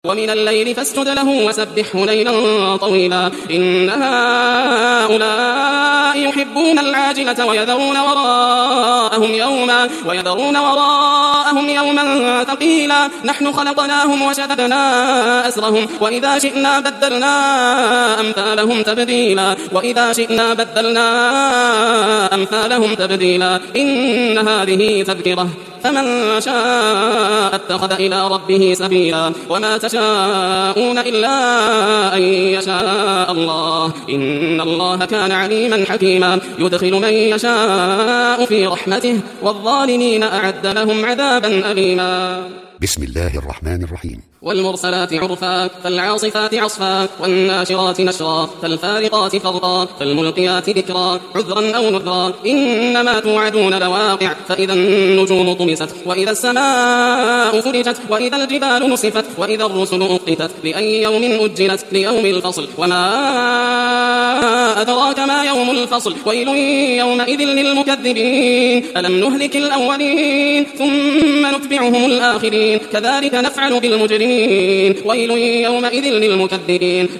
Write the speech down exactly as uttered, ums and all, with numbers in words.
ومن الليل فاسجد له وسبحه ليلا طويلا إن هؤلاء يحبون العاجلة ويذرون وراءهم يوما ويذرون وراءهم يوما ثقيلا نحن خلقناهم وشددنا أسرهم وإذا شئنا بدلنا أمثالهم تبديلا وإذا شئنا بدلنا أمثالهم تبديلا إن هذه تذكرة فمن شاء اتخذ إلى ربه سبيلا وما تشاءون إلا أن يشاء الله إن الله كان عليما حكيما يدخل من يشاء في رحمته والظالمين أعد لهم عذابا أليما. بسم الله الرحمن الرحيم. والمرسلات عرفا فالعاصفات عصفا والناشرات نشرا فالفارقات فرقا فالملقيات ذكرا عذرا أو نذرا إنما توعدون لواقع فإذا النجوم طمست وإذا السماء فرجت وإذا الجبال نصفت وإذا الرسل أقتت لأي يوم أجلت ليوم الفصل وما أدراك ما يوم الفصل ويل يومئذ للمكذبين ألم نهلك الأولين ثم نتبعهم الآخرين كذلك نفعل بالمجرمين ويل يومئذ للمكذبين.